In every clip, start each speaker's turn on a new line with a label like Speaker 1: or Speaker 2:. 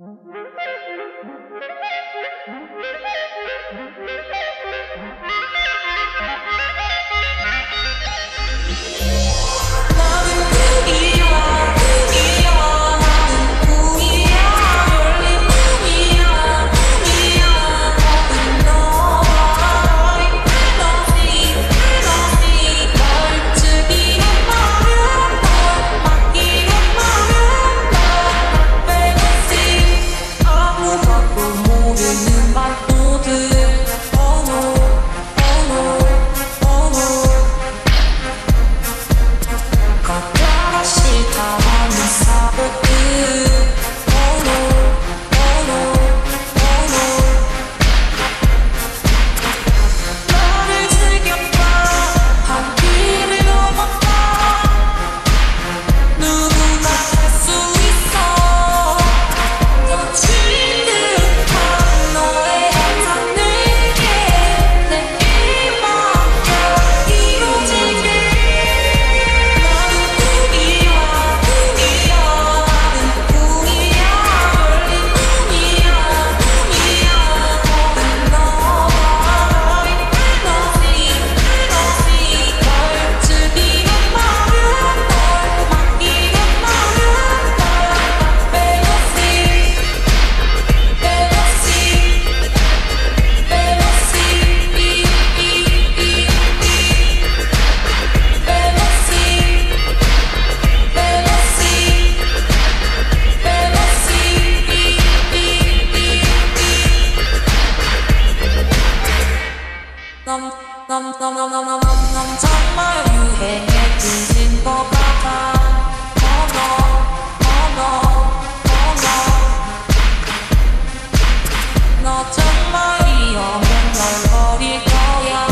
Speaker 1: 넌 정말 유행에 뒤진 것 같아. 너 정말 위험해. 널 버릴 거야.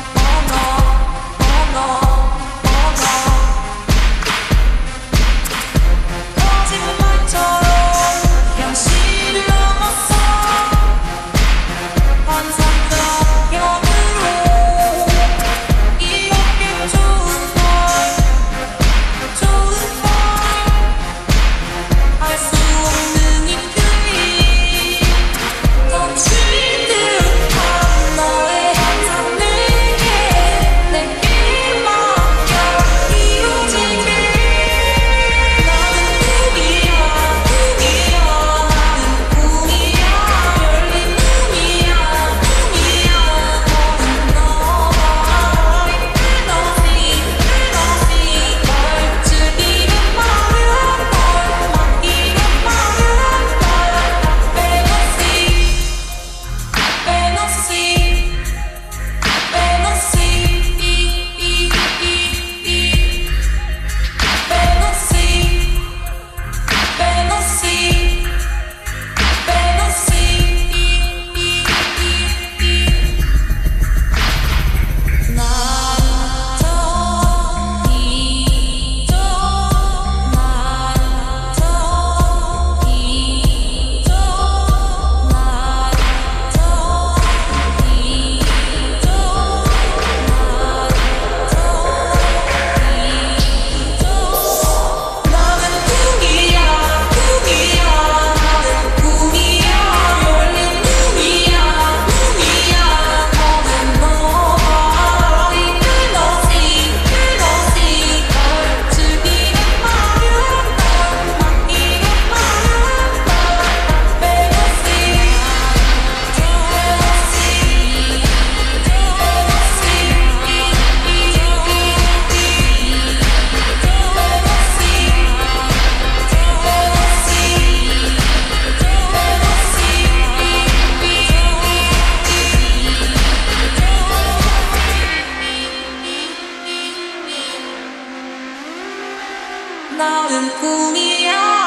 Speaker 1: 거짓말처럼 현실을 넘어서 환상적 영으로 이렇게 좋은 걸 알 수 없는 이들이 덮친 듯한 너의 환상 내게 맡겨 이루어지게. 나는 꿈이야 나는 꿈이야 열린 눈이야 너는 너와 에너지 널 즐기는 마음 널 맡기는 마음 널 나는 꿈이야.